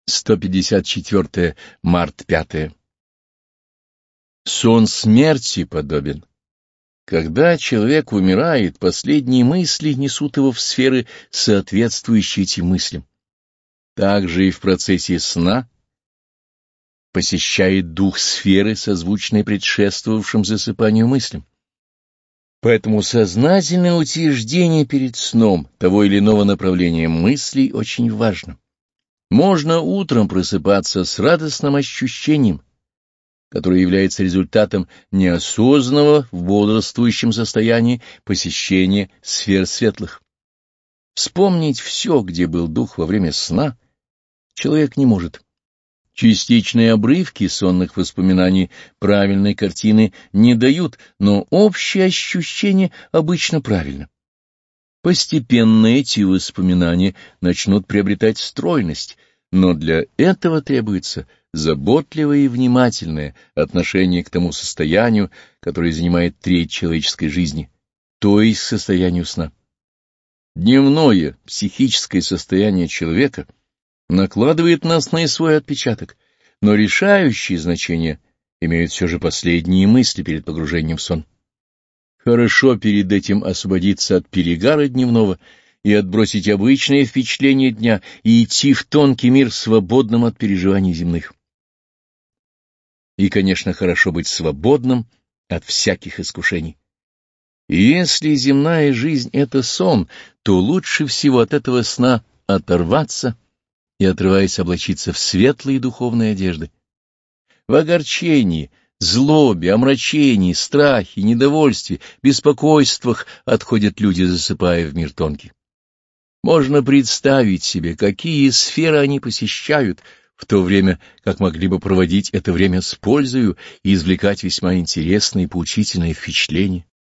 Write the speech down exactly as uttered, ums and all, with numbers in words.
сто пятьдесят четыре. Март пятое. Сон смерти подобен. Когда человек умирает, последние мысли несут его в сферы, соответствующие этим мыслям. Также и в процессе сна посещает дух сферы, созвучной предшествовавшим засыпанию мыслям. Поэтому сознательное утверждение перед сном того или иного направления мыслей очень важно. Можно утром просыпаться с радостным ощущением, которое является результатом неосознанного в бодрствующем состоянии посещения сфер светлых. Вспомнить все, где был дух во время сна, человек не может. Частичные обрывки сонных воспоминаний правильной картины не дают, но общее ощущение обычно правильно. Постепенно эти воспоминания начнут приобретать стройность, но для этого требуется заботливое и внимательное отношение к тому состоянию, которое занимает треть человеческой жизни, то есть к состоянию сна. Дневное психическое состояние человека накладывает на сны свой отпечаток, но решающее значение имеют все же последние мысли перед погружением в сон. Хорошо перед этим освободиться от перегара дневного и отбросить обычные впечатления дня и идти в тонкий мир свободным от переживаний земных. И, конечно, хорошо быть свободным от всяких искушений. И если земная жизнь — это сон, то лучше всего от этого сна оторваться и, отрываясь, облачиться в светлые духовные одежды. В огорчении, злобе, омрачении, страхе, недовольстве, беспокойствах отходят люди, засыпая в мир тонкий. Можно представить себе, какие сферы они посещают, в то время как могли бы проводить это время с пользою и извлекать весьма интересные и поучительные впечатления.